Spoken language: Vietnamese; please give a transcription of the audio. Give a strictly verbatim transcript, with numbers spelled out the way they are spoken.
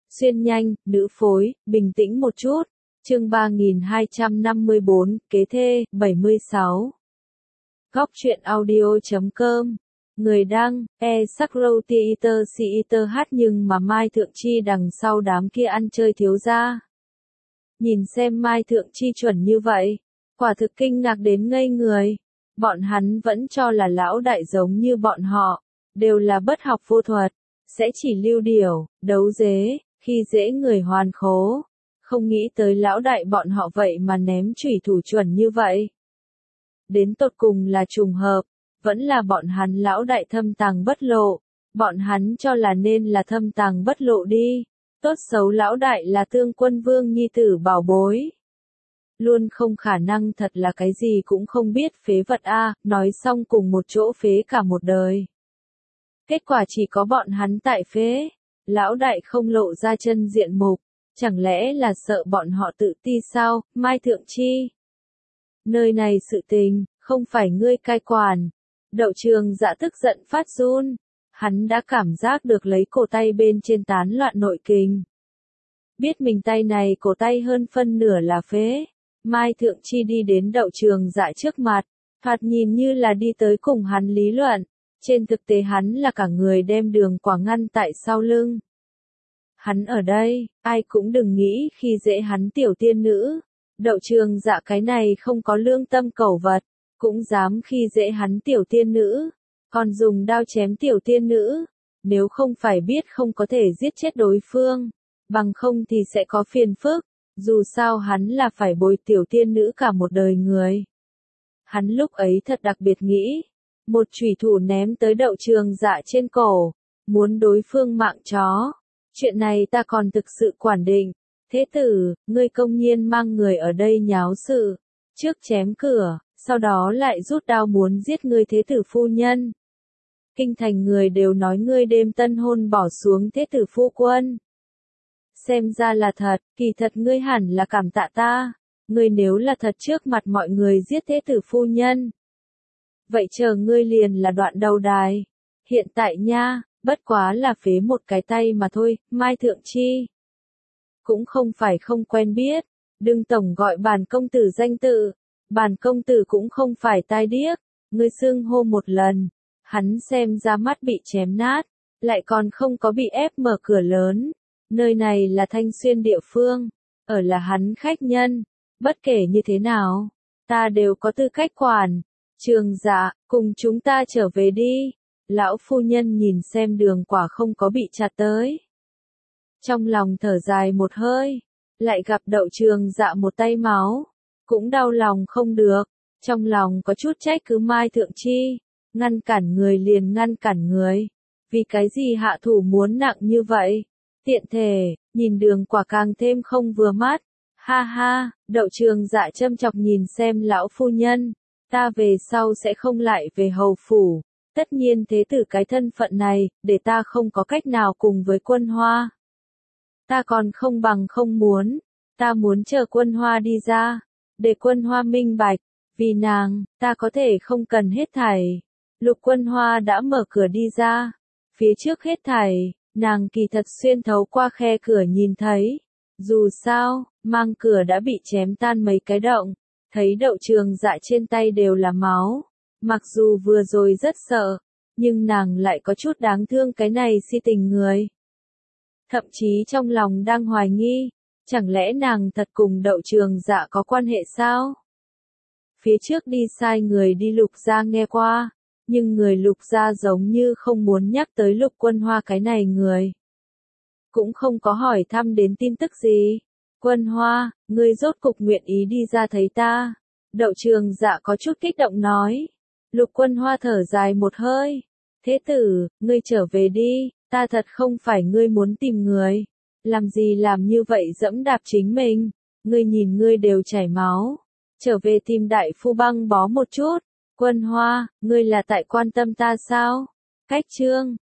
Xuyên nhanh, nữ phối, bình tĩnh một chút. Chương ba nghìn hai trăm năm mươi bốn, kế thê, bảy mươi sáu. Góc truyện audio chấm com. Người đăng, e sắc râu theater theater hát nhưng mà Mai Thượng Chi đằng sau đám kia ăn chơi thiếu gia. Nhìn xem Mai Thượng Chi chuẩn như vậy, quả thực kinh ngạc đến ngây người. Bọn hắn vẫn cho là lão đại giống như bọn họ, đều là bất học vô thuật, sẽ chỉ lưu điểu, đấu dế, khi dễ người hoàn khố. Không nghĩ tới lão đại bọn họ vậy mà ném chủy thủ chuẩn như vậy. Đến tột cùng là trùng hợp, vẫn là bọn hắn lão đại thâm tàng bất lộ, bọn hắn cho là nên là thâm tàng bất lộ đi. Tốt xấu lão đại là Tương Quân Vương nhi tử bảo bối. Luôn không khả năng thật là cái gì cũng không biết phế vật a, nói xong cùng một chỗ phế cả một đời. Kết quả chỉ có bọn hắn tại phế, lão đại không lộ ra chân diện mục, chẳng lẽ là sợ bọn họ tự ti sao, Mai Thượng Chi? Nơi này sự tình, không phải ngươi cai quản. Đậu Trường Dạ tức giận phát run, hắn đã cảm giác được lấy cổ tay bên trên tán loạn nội kình. Biết mình tay này cổ tay hơn phân nửa là phế. Mai Thượng Chi đi đến Đậu Trường Dạ trước mặt, thoạt nhìn như là đi tới cùng hắn lý luận, trên thực tế hắn là cả người đem đường quả ngăn tại sau lưng. Hắn ở đây, ai cũng đừng nghĩ khi dễ hắn tiểu tiên nữ. Đậu Trường Dạ cái này không có lương tâm cẩu vật, cũng dám khi dễ hắn tiểu tiên nữ, còn dùng đao chém tiểu tiên nữ. Nếu không phải biết không có thể giết chết đối phương, bằng không thì sẽ có phiền phức. Dù sao hắn là phải bồi tiểu tiên nữ cả một đời người. Hắn lúc ấy thật đặc biệt nghĩ, một chủy thủ ném tới Đậu Trường Dạ trên cổ, muốn đối phương mạng chó. Chuyện này ta còn thực sự quản định. Thế tử, ngươi công nhiên mang người ở đây nháo sự, trước chém cửa, sau đó lại rút đao muốn giết ngươi thế tử phu nhân. Kinh thành người đều nói ngươi đêm tân hôn bỏ xuống thế tử phu quân. Xem ra là thật, kỳ thật ngươi hẳn là cảm tạ ta, ngươi nếu là thật trước mặt mọi người giết thế tử phu nhân. Vậy chờ ngươi liền là đoạn đầu đài. Hiện tại nha, bất quá là phế một cái tay mà thôi, Mai Thượng Chi. Cũng không phải không quen biết, đừng tổng gọi bản công tử danh tự, bản công tử cũng không phải tai điếc, ngươi xưng hô một lần, hắn xem ra mắt bị chém nát, lại còn không có bị ép mở cửa lớn, nơi này là Thanh Xuyên địa phương, ở là hắn khách nhân, bất kể như thế nào, ta đều có tư cách quản. Trường Dạ, cùng chúng ta trở về đi. Lão phu nhân nhìn xem đường quả không có bị chặt tới. Trong lòng thở dài một hơi, lại gặp Đậu Trường Dạ một tay máu, cũng đau lòng không được, trong lòng có chút trách cứ Mai Thượng Chi, ngăn cản người liền ngăn cản người, vì cái gì hạ thủ muốn nặng như vậy, tiện thể, nhìn đường quả càng thêm không vừa mắt, ha ha, Đậu Trường Dạ châm chọc nhìn xem lão phu nhân, ta về sau sẽ không lại về hầu phủ, tất nhiên thế tử cái thân phận này, để ta không có cách nào cùng với Quân Hoa. Ta còn không bằng không muốn, ta muốn chờ Quân Hoa đi ra, để Quân Hoa minh bạch, vì nàng, ta có thể không cần hết thảy. Lục Quân Hoa đã mở cửa đi ra, phía trước hết thảy, nàng kỳ thật xuyên thấu qua khe cửa nhìn thấy, dù sao, mang cửa đã bị chém tan mấy cái động, thấy Đậu Trường Dạ trên tay đều là máu, mặc dù vừa rồi rất sợ, nhưng nàng lại có chút đáng thương cái này si tình người. Thậm chí trong lòng đang hoài nghi, chẳng lẽ nàng thật cùng Đậu Trường Dạ có quan hệ sao? Phía trước đi sai người đi Lục gia nghe qua, nhưng người Lục gia giống như không muốn nhắc tới Lục Quân Hoa cái này người. Cũng không có hỏi thăm đến tin tức gì. Quân Hoa, ngươi rốt cục nguyện ý đi ra thấy ta. Đậu Trường Dạ có chút kích động nói. Lục Quân Hoa thở dài một hơi. Thế tử, ngươi trở về đi, ta thật không phải ngươi muốn tìm người. Làm gì làm như vậy dẫm đạp chính mình, ngươi nhìn ngươi đều chảy máu. Trở về tìm đại phu băng bó một chút. Quân Hoa, ngươi là tại quan tâm ta sao? Cách chương,